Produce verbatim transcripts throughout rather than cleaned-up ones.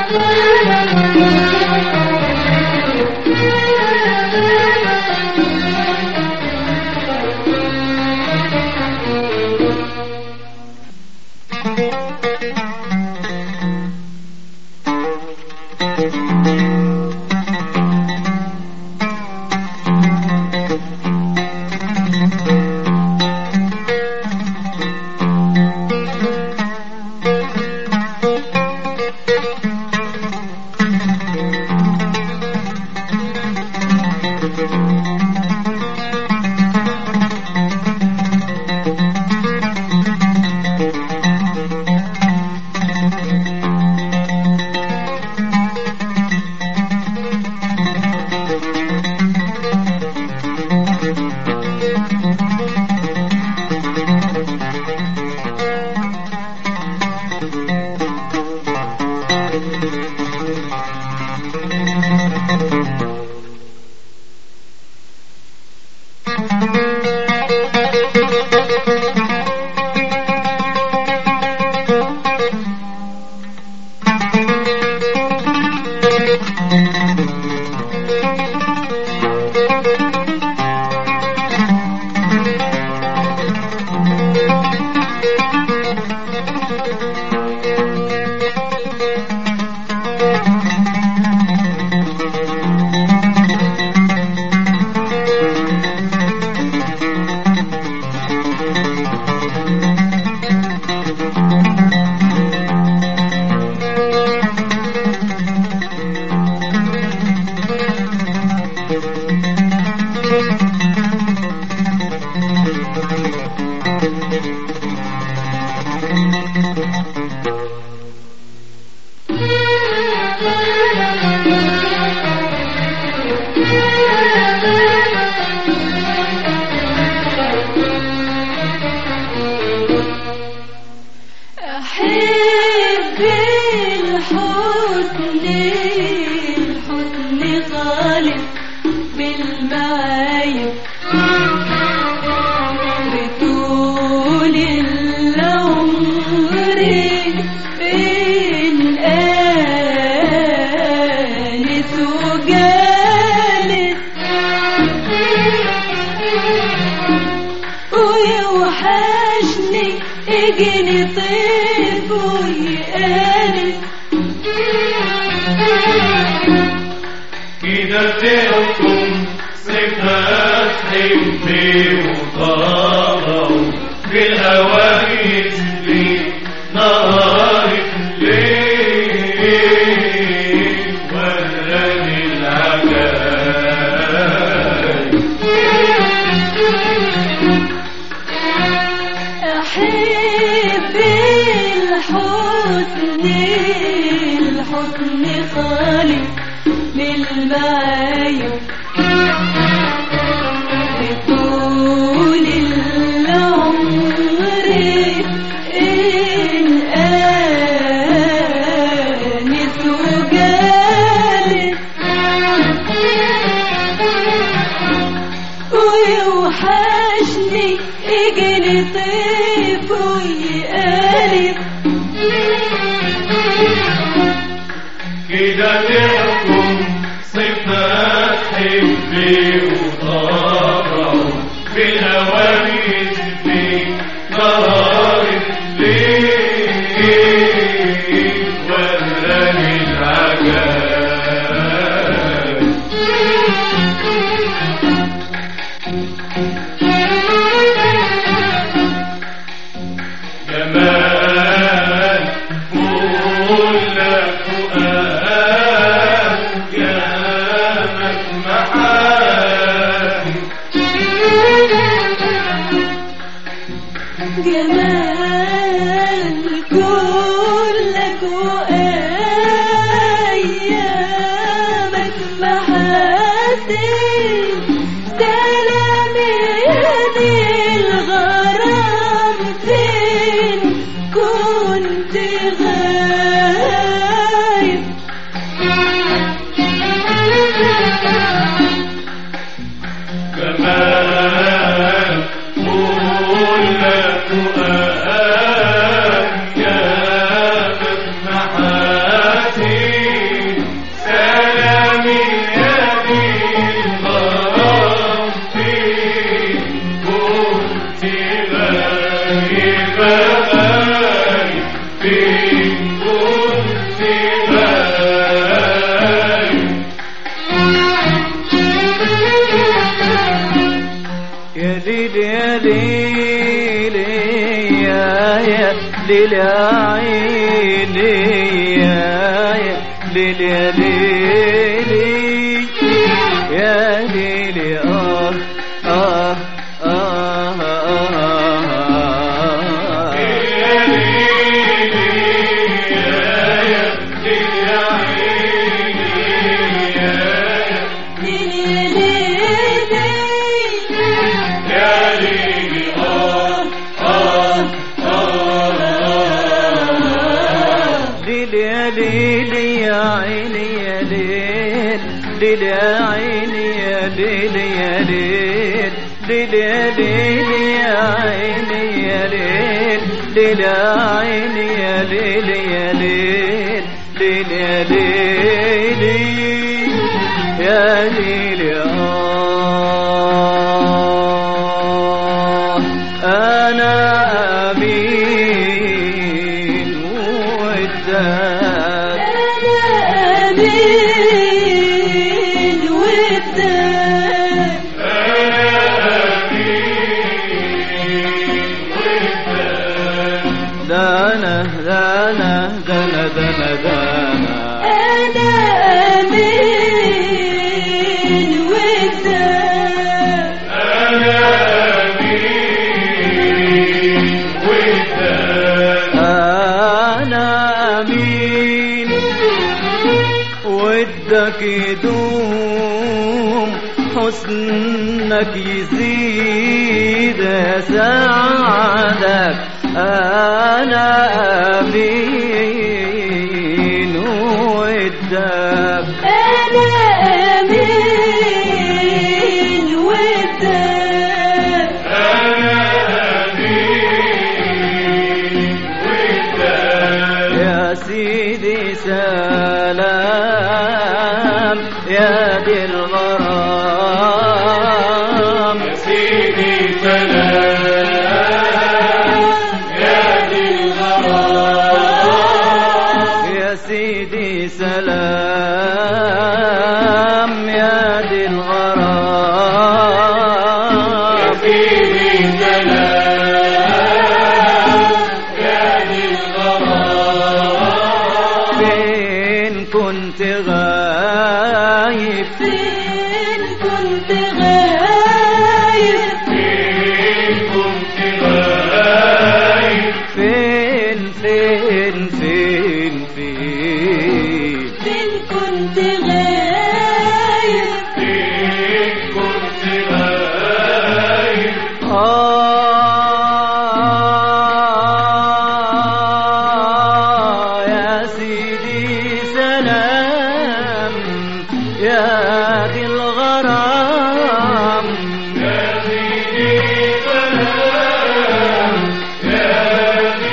كل فؤاد يا ليل يا عيني يا ليل يا ليلي يا ليلي آه آه آه آه يا ليلي يا ليل يا عيني يا ليل يا ليلي آه آه ليل يا عيني يا ليل ليل يا عيني يا ليل يا ليل ليل يا ليل يا عيني يا ليل ليل يا عيني يا ليل يا ليل ليل يا ليل يا ليل آه أنا أمين وداك دانا دانا دانا دانا دانا أنا أمين وداك أنا أمين وداك أنا أمين ودك يدوم حسنك يزيد سعادك أنا أمين ودك أنا أمين وداك أنا أمين ودك يا سيدي سلام يا دي الغرام يا سيدي سلام سيدي سلام يا دي الغرام يا سيدي سلام يا دي الغرام فين كنت غايب فين كنت غايب فين كنت غايب فين فين فين فين فين كنت غايب فين كنت غايب آه يا سيدي سلام يا دي الغرام يا سيدي سلام يا دي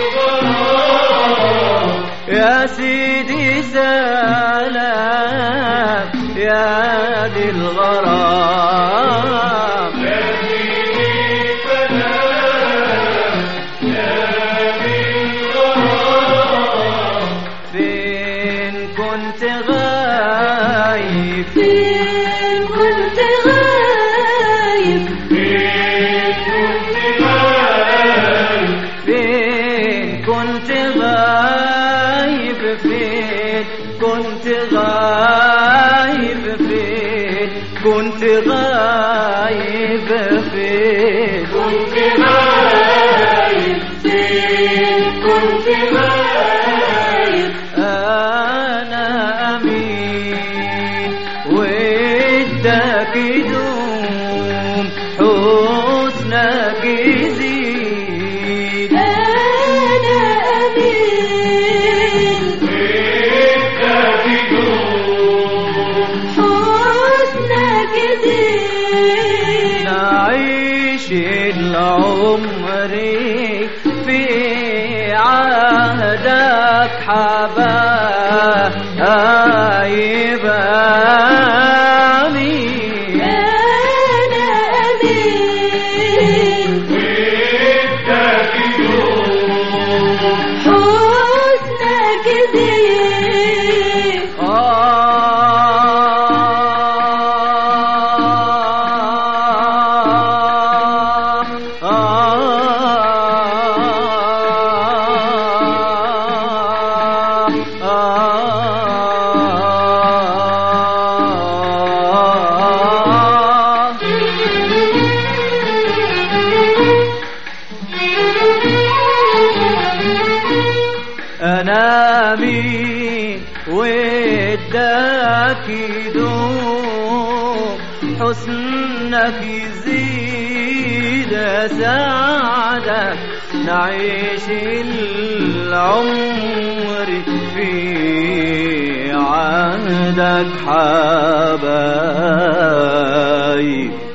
الغرام يا سيدي سلام يا دي الغرام يا سيدي سلام يا دي الغرام فين كنت غايب فين كنت غايب فين كنت غايب فين كنت غايب فين كنت غايب فين كنت غايب فين كنت غايب أنا أمين ودك يدوم حسنك يزيد أنا أمين ودك يدوم حسنك يزيد نعيش العمر في عهدك حبايب آمين أنا أمين ودك يدوم حسنك أنا مين وداك يدوم حسنك يزيد أسعدك نعيش العمر في عهدك حبايب